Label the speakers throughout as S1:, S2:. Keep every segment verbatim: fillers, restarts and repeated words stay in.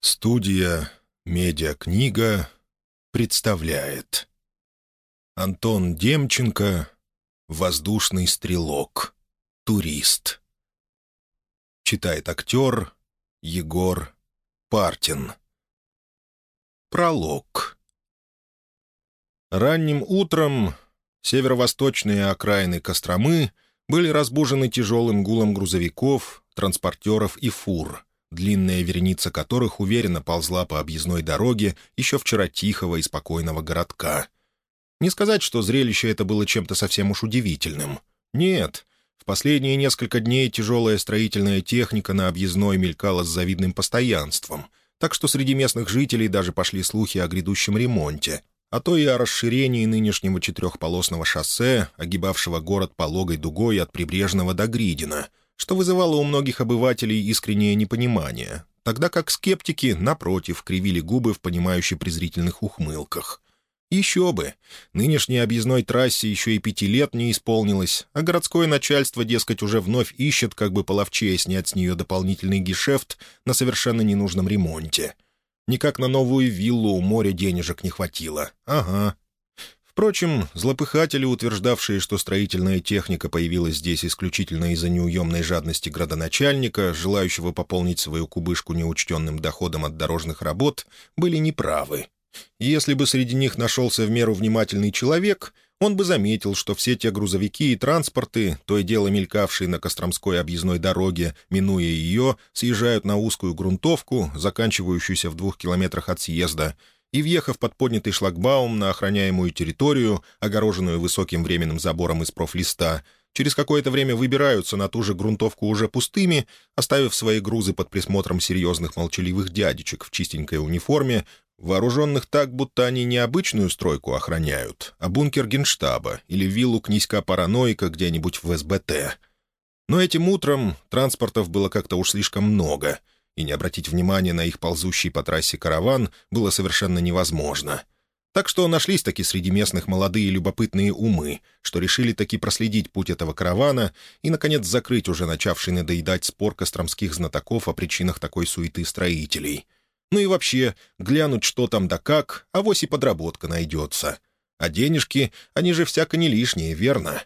S1: Студия «Медиакнига» представляет Антон Демченко «Воздушный стрелок. Турист». Читает актер Егор Партин. Пролог. Ранним утром северо-восточные окраины Костромы были разбужены тяжелым гулом грузовиков, транспортеров и фур, длинная вереница которых уверенно ползла по объездной дороге еще вчера тихого и спокойного городка. Не сказать, что зрелище это было чем-то совсем уж удивительным. Нет, в последние несколько дней тяжелая строительная техника на объездной мелькала с завидным постоянством, так что среди местных жителей даже пошли слухи о грядущем ремонте, а то и о расширении нынешнего четырехполосного шоссе, огибавшего город пологой дугой от Прибрежного до Гридина, что вызывало у многих обывателей искреннее непонимание, тогда как скептики, напротив, кривили губы в понимающе презрительных ухмылках. Еще бы! Нынешней объездной трассе еще и пяти лет не исполнилось, а городское начальство, дескать, уже вновь ищет, как бы половчее снять с нее дополнительный гешефт на совершенно ненужном ремонте. Никак на новую виллу у моря денежек не хватило. Ага. Впрочем, злопыхатели, утверждавшие, что строительная техника появилась здесь исключительно из-за неуемной жадности градоначальника, желающего пополнить свою кубышку неучтенным доходом от дорожных работ, были неправы. Если бы среди них нашелся в меру внимательный человек, он бы заметил, что все те грузовики и транспорты, то и дело мелькавшие на Костромской объездной дороге, минуя ее, съезжают на узкую грунтовку, заканчивающуюся в двух километрах от съезда, и, въехав под поднятый шлагбаум на охраняемую территорию, огороженную высоким временным забором из профлиста, через какое-то время выбираются на ту же грунтовку уже пустыми, оставив свои грузы под присмотром серьезных молчаливых дядечек в чистенькой униформе, вооруженных так, будто они не обычную стройку охраняют, а бункер генштаба или виллу князька-параноика где-нибудь в эс бэ тэ. Но этим утром транспортов было как-то уж слишком много, и не обратить внимания на их ползущий по трассе караван было совершенно невозможно. Так что нашлись таки среди местных молодые любопытные умы, что решили таки проследить путь этого каравана и, наконец, закрыть уже начавший надоедать спор костромских знатоков о причинах такой суеты строителей. Ну и вообще, глянуть, что там да как, авось и подработка найдется. А денежки, они же всяко не лишние, верно?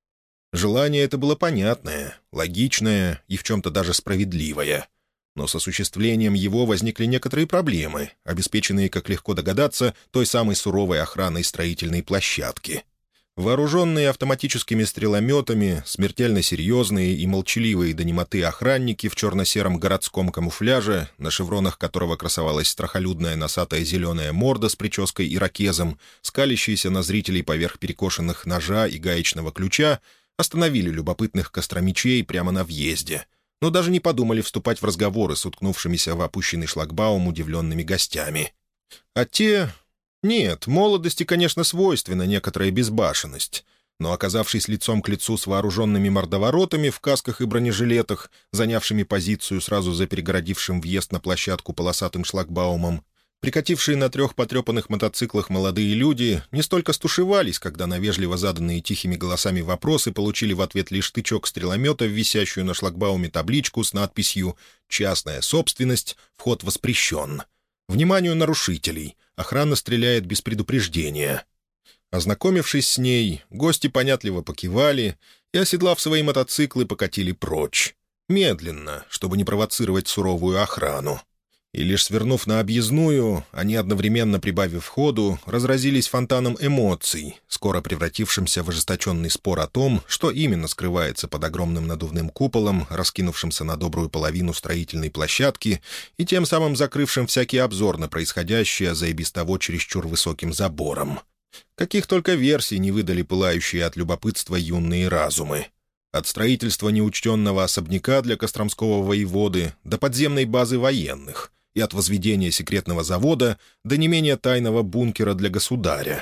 S1: Желание это было понятное, логичное и в чем-то даже справедливое. Но с осуществлением его возникли некоторые проблемы, обеспеченные, как легко догадаться, той самой суровой охраной строительной площадки. Вооруженные автоматическими стрелометами, смертельно серьезные и молчаливые до немоты охранники в черно-сером городском камуфляже, на шевронах которого красовалась страхолюдная носатая зеленая морда с прической ирокезом, скалящиеся на зрителей поверх перекошенных ножа и гаечного ключа, остановили любопытных костромичей прямо на въезде, но даже не подумали вступать в разговоры с уткнувшимися в опущенный шлагбаум удивленными гостями. А те... Нет, молодости, конечно, свойственна некоторая безбашенность, но, оказавшись лицом к лицу с вооруженными мордоворотами в касках и бронежилетах, занявшими позицию сразу за перегородившим въезд на площадку полосатым шлагбаумом, прикатившие на трех потрепанных мотоциклах молодые люди не столько стушевались, когда на вежливо заданные тихими голосами вопросы получили в ответ лишь тычок стреломета в висящую на шлагбауме табличку с надписью «Частная собственность, вход воспрещен». Вниманию нарушителей. Охрана стреляет без предупреждения. Ознакомившись с ней, гости понятливо покивали и, оседлав свои мотоциклы, покатили прочь. Медленно, чтобы не провоцировать суровую охрану. И лишь свернув на объездную, они, одновременно прибавив ходу, разразились фонтаном эмоций, скоро превратившимся в ожесточенный спор о том, что именно скрывается под огромным надувным куполом, раскинувшимся на добрую половину строительной площадки и тем самым закрывшим всякий обзор на происходящее за и без того чересчур высоким забором. Каких только версий не выдали пылающие от любопытства юные разумы. От строительства неучтенного особняка для костромского воеводы до подземной базы военных, и от возведения секретного завода до не менее тайного бункера для государя.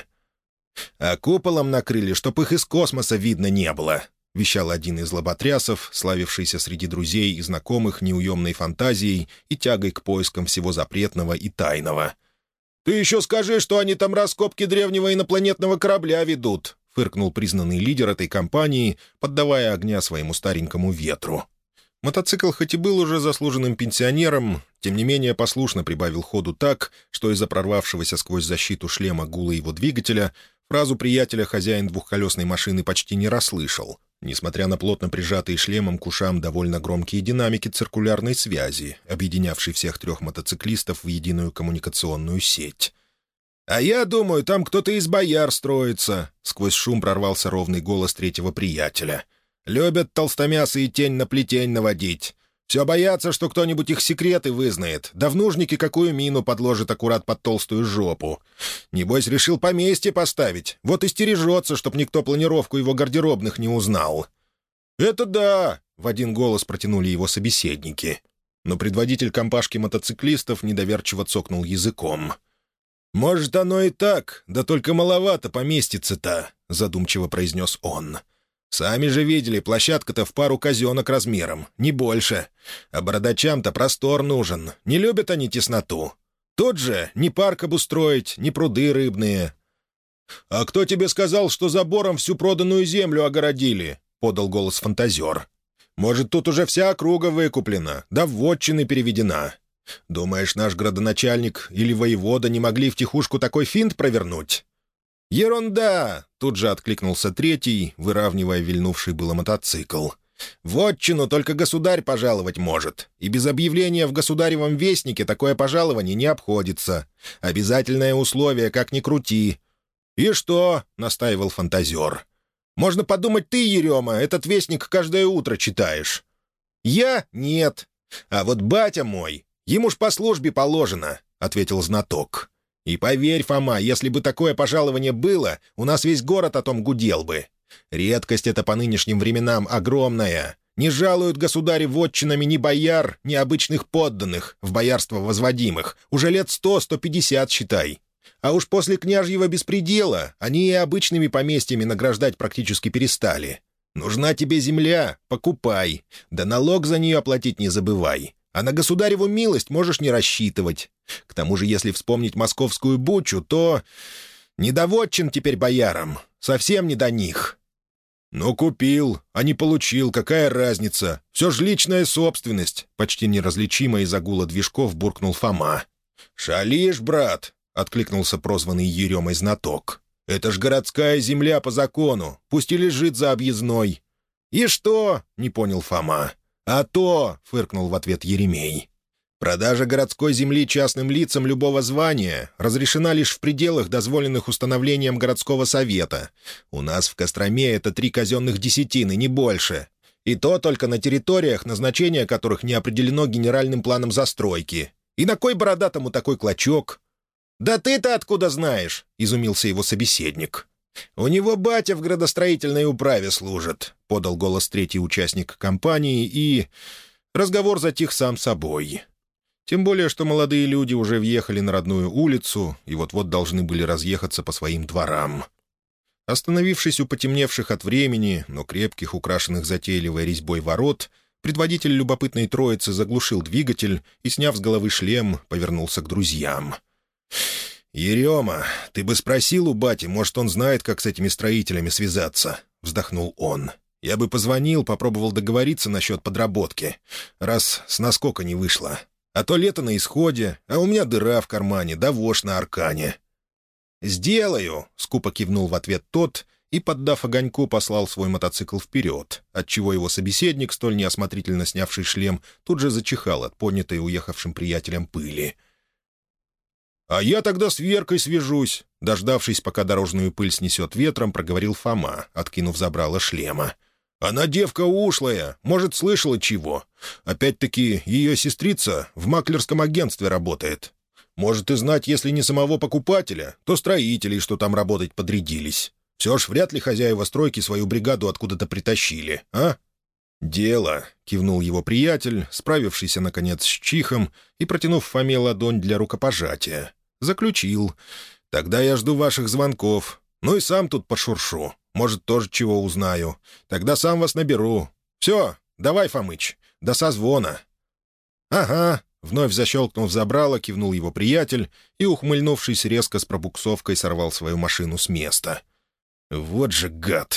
S1: «А куполом накрыли, чтоб их из космоса видно не было», — вещал один из лоботрясов, славившийся среди друзей и знакомых неуемной фантазией и тягой к поискам всего запретного и тайного. «Ты еще скажи, что они там раскопки древнего инопланетного корабля ведут», — фыркнул признанный лидер этой компании, поддавая огня своему старенькому ветру. Мотоцикл хоть и был уже заслуженным пенсионером, тем не менее послушно прибавил ходу так, что из-за прорвавшегося сквозь защиту шлема гула его двигателя фразу приятеля хозяин двухколесной машины почти не расслышал, несмотря на плотно прижатые шлемом к ушам довольно громкие динамики циркулярной связи, объединявшей всех трех мотоциклистов в единую коммуникационную сеть. «А я думаю, там кто-то из бояр строится», — сквозь шум прорвался ровный голос третьего приятеля. «Любят толстомясы и тень на плетень наводить. Все боятся, что кто-нибудь их секреты вызнает, да в нужнике какую мину подложит аккурат под толстую жопу. Небось, решил поместье поставить, вот и стережется, чтоб никто планировку его гардеробных не узнал». «Это да!» — в один голос протянули его собеседники. Но предводитель компашки мотоциклистов недоверчиво цокнул языком. «Может, оно и так, да только маловато поместится-то», — задумчиво произнес он. «Сами же видели, площадка-то в пару казенок размером, не больше. А бородачам-то простор нужен, не любят они тесноту. Тут же ни парк обустроить, ни пруды рыбные». «А кто тебе сказал, что забором всю проданную землю огородили?» — подал голос фантазер. «Может, тут уже вся округа выкуплена, да в вотчины переведена. Думаешь, наш градоначальник или воевода не могли втихушку такой финт провернуть?» «Ерунда!» — тут же откликнулся третий, выравнивая вильнувший было мотоцикл. «Вотчину только государь пожаловать может, и без объявления в государевом вестнике такое пожалование не обходится. Обязательное условие, как ни крути». «И что?» — настаивал фантазер. «Можно подумать, ты, Ерема, этот вестник каждое утро читаешь». «Я? Нет. А вот батя мой, ему ж по службе положено», — ответил знаток. «И поверь, Фома, если бы такое пожалование было, у нас весь город о том гудел бы. Редкость это по нынешним временам огромная. Не жалуют государи вотчинами ни бояр, ни обычных подданных, в боярство возводимых. Уже лет сто-сто пятьдесят, считай. А уж после княжьего беспредела они и обычными поместьями награждать практически перестали. Нужна тебе земля — покупай. Да налог за нее оплатить не забывай. А на государеву милость можешь не рассчитывать. К тому же, если вспомнить московскую бучу, то не до вотчин теперь боярам, совсем не до них». «Ну, купил, а не получил, какая разница? Все ж личная собственность», — почти неразличимо из-за гула движков буркнул Фома. «Шалишь, брат», — откликнулся прозванный Еремой знаток. «Это ж городская земля по закону, пусть и лежит за объездной». «И что?» — не понял Фома. «А то», — фыркнул в ответ Еремей, «продажа городской земли частным лицам любого звания разрешена лишь в пределах, дозволенных установлением городского совета. У нас в Костроме это три казенных десятины, не больше. И то только на территориях, назначение которых не определено генеральным планом застройки. И на кой бородатому такой клочок?» «Да ты-то откуда знаешь?» — изумился его собеседник. «У него батя в градостроительной управе служит», — подал голос третий участник компании, и разговор затих сам собой. Тем более, что молодые люди уже въехали на родную улицу и вот-вот должны были разъехаться по своим дворам. Остановившись у потемневших от времени, но крепких, украшенных затейливой резьбой ворот, предводитель любопытной троицы заглушил двигатель и, сняв с головы шлем, повернулся к друзьям. «Ерема, ты бы спросил у бати, может, он знает, как с этими строителями связаться?» — вздохнул он. «Я бы позвонил, попробовал договориться насчет подработки, раз с наскока не вышло. А то лето на исходе, а у меня дыра в кармане, да вошь на аркане». «Сделаю», — скупо кивнул в ответ тот и, поддав огоньку, послал свой мотоцикл вперед, отчего его собеседник, столь неосмотрительно снявший шлем, тут же зачихал от поднятой уехавшим приятелем пыли. «А я тогда с Веркой свяжусь», — дождавшись, пока дорожную пыль снесет ветром, проговорил Фома, откинув забрало шлема. «Она девка ушлая, может, слышала чего. Опять-таки, ее сестрица в маклерском агентстве работает. Может и знать, если не самого покупателя, то строителей, что там работать подрядились. Все ж вряд ли хозяева стройки свою бригаду откуда-то притащили, а?» «Дело», — кивнул его приятель, справившийся, наконец, с чихом и протянув Фоме ладонь для рукопожатия. Заключил. «Тогда я жду ваших звонков. Ну и сам тут пошуршу. Может, тоже чего узнаю. Тогда сам вас наберу. Все, давай, Фомыч, до созвона». «Ага», — вновь защелкнув забрало, кивнул его приятель и, ухмыльнувшись резко с пробуксовкой, сорвал свою машину с места. «Вот же гад!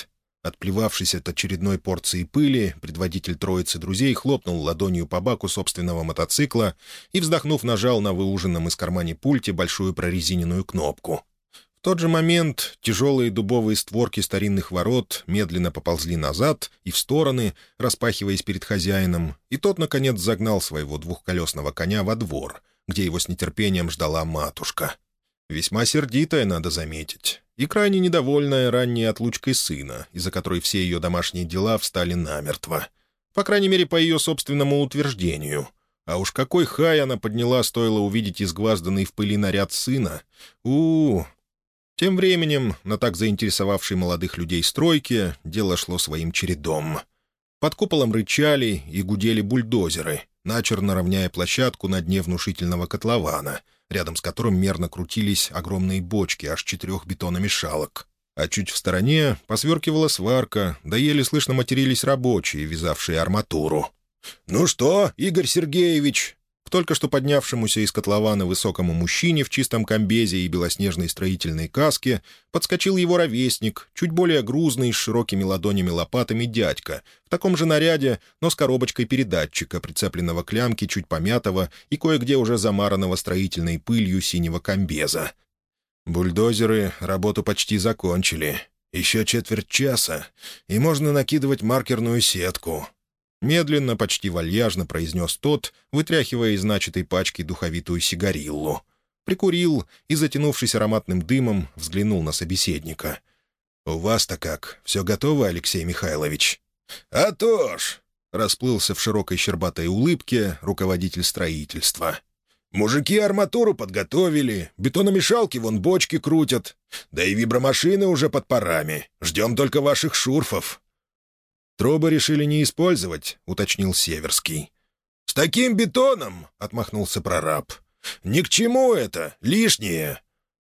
S1: Отплевавшись от очередной порции пыли, предводитель троицы друзей хлопнул ладонью по баку собственного мотоцикла и, вздохнув, нажал на выуженном из кармана пульте большую прорезиненную кнопку. В тот же момент тяжелые дубовые створки старинных ворот медленно поползли назад и в стороны, распахиваясь перед хозяином, и тот, наконец, загнал своего двухколесного коня во двор, где его с нетерпением ждала матушка. Весьма сердитая, надо заметить, и крайне недовольная ранней отлучкой сына, из-за которой все ее домашние дела встали намертво. По крайней мере, по ее собственному утверждению. А уж какой хай она подняла, стоило увидеть изгвазданный в пыли наряд сына. у у Тем временем на так заинтересовавшей молодых людей стройке дело шло своим чередом. Под куполом рычали и гудели бульдозеры, начерно равняя площадку на дне внушительного котлована, рядом с которым мерно крутились огромные бочки аж четырех бетономешалок. А чуть в стороне посверкивала сварка, да еле слышно матерились рабочие, вязавшие арматуру. «Ну что, Игорь Сергеевич?» К только что поднявшемуся из котлована высокому мужчине в чистом комбезе и белоснежной строительной каске подскочил его ровесник, чуть более грузный, с широкими ладонями-лопатами дядька, в таком же наряде, но с коробочкой передатчика, прицепленного к лямке чуть помятого и кое-где уже замаранного строительной пылью синего комбеза. «Бульдозеры работу почти закончили. Еще четверть часа, и можно накидывать маркерную сетку». Медленно, почти вальяжно произнес тот, вытряхивая из начатой пачки духовитую сигариллу. Прикурил и, затянувшись ароматным дымом, взглянул на собеседника. «У вас-то как? Все готово, Алексей Михайлович?» «А то ж!» — расплылся в широкой щербатой улыбке руководитель строительства. «Мужики арматуру подготовили, бетономешалки вон бочки крутят, да и вибромашины уже под парами. Ждем только ваших шурфов». «Трубы решили не использовать», — уточнил Северский. «С таким бетоном», — отмахнулся прораб. «Ни к чему это, лишнее».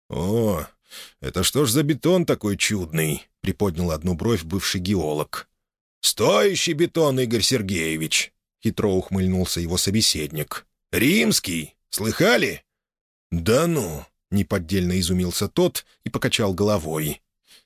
S1: «О, это что ж за бетон такой чудный?» — приподнял одну бровь бывший геолог. «Стоящий бетон, Игорь Сергеевич», — хитро ухмыльнулся его собеседник. «Римский, слыхали?» «Да ну», — неподдельно изумился тот и покачал головой.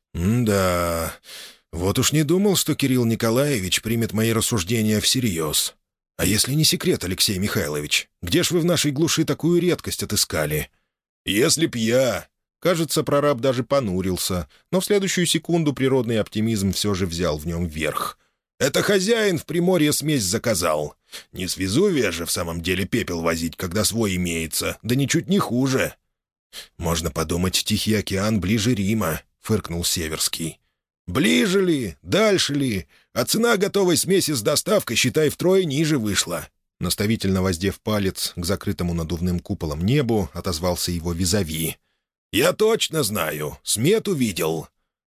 S1: «Да... Вот уж не думал, что Кирилл Николаевич примет мои рассуждения всерьез. А если не секрет, Алексей Михайлович, где ж вы в нашей глуши такую редкость отыскали?» «Если б я...» Кажется, прораб даже понурился, но в следующую секунду природный оптимизм все же взял в нем верх. «Это хозяин в Приморье смесь заказал. Не с Везувия же в самом деле пепел возить, когда свой имеется, да ничуть не хуже». «Можно подумать, Тихий океан ближе Рима», — фыркнул Северский. «Ближе ли, дальше ли, а цена готовой смеси с доставкой, считай, втрое ниже вышла». Наставительно воздев палец к закрытому надувным куполом небу, отозвался его визави. «Я точно знаю, смету видел».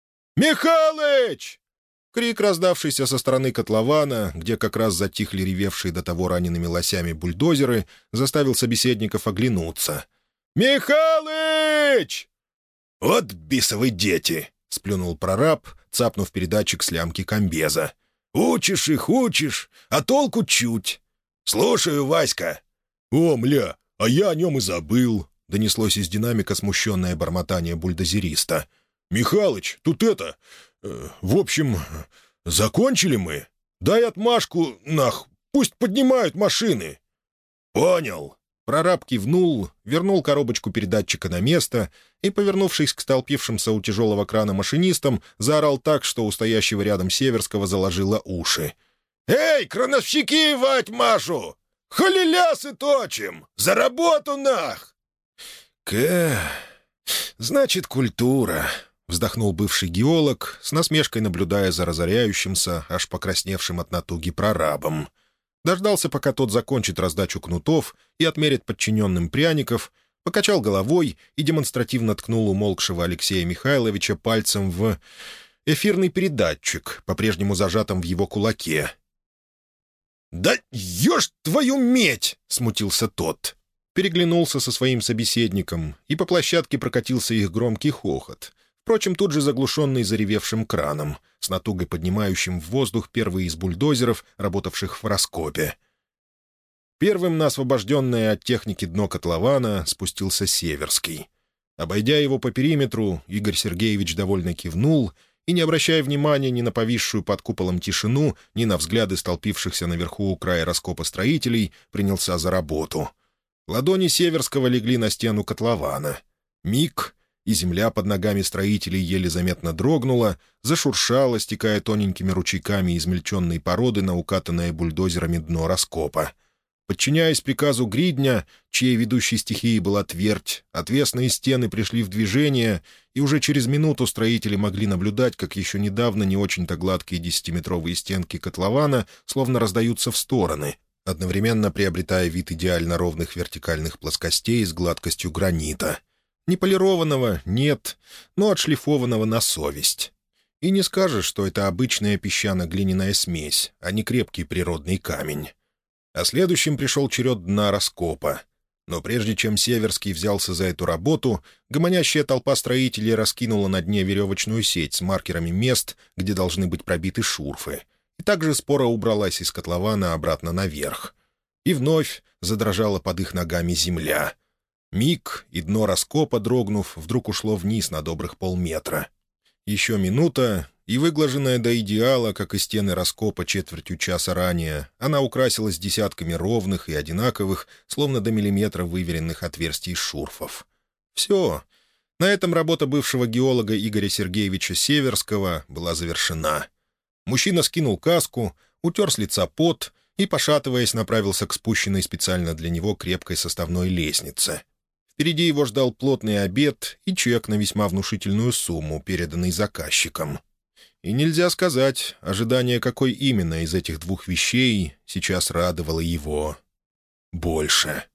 S1: «Михалыч!» Крик, раздавшийся со стороны котлована, где как раз затихли ревевшие до того ранеными лосями бульдозеры, заставил собеседников оглянуться. «Михалыч!» «Вот бисовы дети!» — сплюнул прораб, цапнув передатчик с лямки комбеза. «Учишь их, учишь, а толку чуть. Слушаю, Васька». «О, мля, а я о нем и забыл», — донеслось из динамика смущенное бормотание бульдозериста. «Михалыч, тут это... Э, в общем, закончили мы. Дай отмашку, нах, пусть поднимают машины». «Понял». Прораб кивнул, вернул коробочку передатчика на место и, повернувшись к столпившимся у тяжелого крана машинистам, заорал так, что у стоящего рядом Северского заложило уши. «Эй, крановщики, вать Машу! Халилясы точим! За работу, нах!» «К... значит, культура», — вздохнул бывший геолог, с насмешкой наблюдая за разоряющимся, аж покрасневшим от натуги прорабом. Дождался, пока тот закончит раздачу кнутов и отмерит подчиненным пряников, покачал головой и демонстративно ткнул умолкшего Алексея Михайловича пальцем в эфирный передатчик, по-прежнему зажатым в его кулаке. «Да ешь твою медь!» — смутился тот. Переглянулся со своим собеседником, и по площадке прокатился их громкий хохот, впрочем, тут же заглушенный заревевшим краном, с натугой поднимающим в воздух первый из бульдозеров, работавших в раскопе. Первым на освобожденное от техники дно котлована спустился Северский. Обойдя его по периметру, Игорь Сергеевич довольно кивнул и, не обращая внимания ни на повисшую под куполом тишину, ни на взгляды столпившихся наверху у края раскопа строителей, принялся за работу. Ладони Северского легли на стену котлована. Миг, и земля под ногами строителей еле заметно дрогнула, зашуршала, стекая тоненькими ручейками измельченной породы на укатанное бульдозерами дно раскопа. Подчиняясь приказу гридня, чьей ведущей стихией была твердь, отвесные стены пришли в движение, и уже через минуту строители могли наблюдать, как еще недавно не очень-то гладкие десятиметровые стенки котлована словно раздаются в стороны, одновременно приобретая вид идеально ровных вертикальных плоскостей с гладкостью гранита. Не полированного, нет, но отшлифованного на совесть. И не скажешь, что это обычная песчано-глиняная смесь, а не крепкий природный камень. А следующим пришел черед дна раскопа. Но прежде чем Северский взялся за эту работу, гомонящая толпа строителей раскинула на дне веревочную сеть с маркерами мест, где должны быть пробиты шурфы, и также споро убралась из котлована обратно наверх. И вновь задрожала под их ногами земля. Миг, и дно раскопа, дрогнув, вдруг ушло вниз на добрых полметра. Еще минута, и выглаженная до идеала, как и стены раскопа четвертью часа ранее, она украсилась десятками ровных и одинаковых, словно до миллиметра выверенных отверстий шурфов. Все. На этом работа бывшего геолога Игоря Сергеевича Северского была завершена. Мужчина скинул каску, утер с лица пот и, пошатываясь, направился к спущенной специально для него крепкой составной лестнице. Впереди его ждал плотный обед и чек на весьма внушительную сумму, переданный заказчиком. И нельзя сказать, ожидание какой именно из этих двух вещей сейчас радовало его больше.